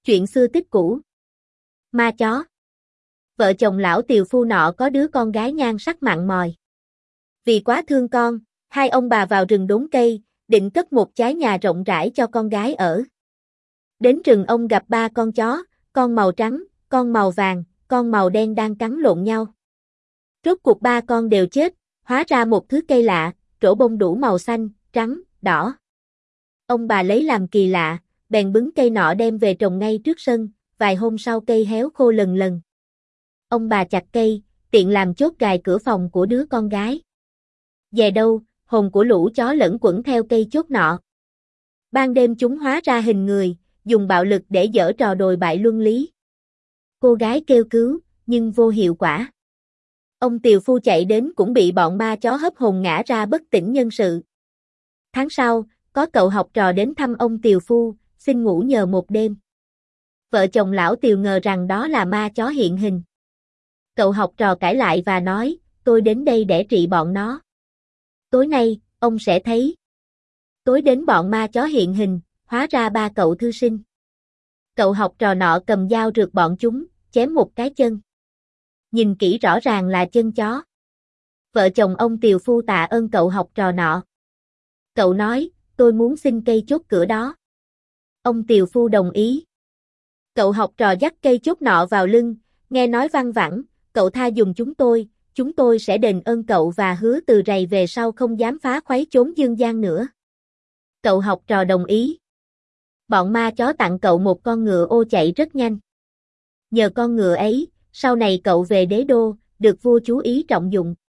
Chuyện xưa tích cũ. Ma chó. Vợ chồng lão tiều phu nọ có đứa con gái nhan sắc mặn mòi. Vì quá thương con, hai ông bà vào rừng đốn cây, định cất một chái nhà rộng rãi cho con gái ở. Đến rừng ông gặp ba con chó, con màu trắng, con màu vàng, con màu đen đang cắn lộn nhau. Rốt cuộc ba con đều chết, hóa ra một thứ cây lạ, trổ bông đủ màu xanh, trắng, đỏ. Ông bà lấy làm kỳ lạ, bèn bứng cây nọ đem về trồng ngay trước sân, vài hôm sau cây héo khô lần lần. Ông bà chặt cây, tiện làm chốt gài cửa phòng của đứa con gái. Về đâu, hồn của lũ chó lẫn quẩn theo cây chốt nọ. Ban đêm chúng hóa ra hình người, dùng bạo lực để giở trò đồi bại luân lý. Cô gái kêu cứu, nhưng vô hiệu quả. Ông tiều phu chạy đến cũng bị bọn ma chó hấp hồn ngã ra bất tỉnh nhân sự. Tháng sau, có cậu học trò đến thăm ông tiều phu, xin ngủ nhờ một đêm. Vợ chồng lão tiều ngờ rằng đó là ma chó hiện hình. Cậu học trò cãi lại và nói, tôi đến đây để trị bọn nó. Tối nay, ông sẽ thấy. Tối đến bọn ma chó hiện hình, hóa ra ba cậu thư sinh. Cậu học trò nọ cầm dao rượt bọn chúng, chém một cái chân. Nhìn kỹ rõ ràng là chân chó. Vợ chồng ông tiều phu tạ ơn cậu học trò nọ. Cậu nói, tôi muốn xin cây chốt cửa đó. Ông tiều phu đồng ý. Cậu học trò dắt cây chốt nọ vào lưng, nghe nói văng vẳng, cậu tha giùm chúng tôi sẽ đền ơn cậu và hứa từ rày về sau không dám phá khuấy chốn dương gian nữa. Cậu học trò đồng ý. Bọn ma chó tặng cậu một con ngựa ô chạy rất nhanh. Nhờ con ngựa ấy, sau này cậu về đế đô, được vua chú ý trọng dụng.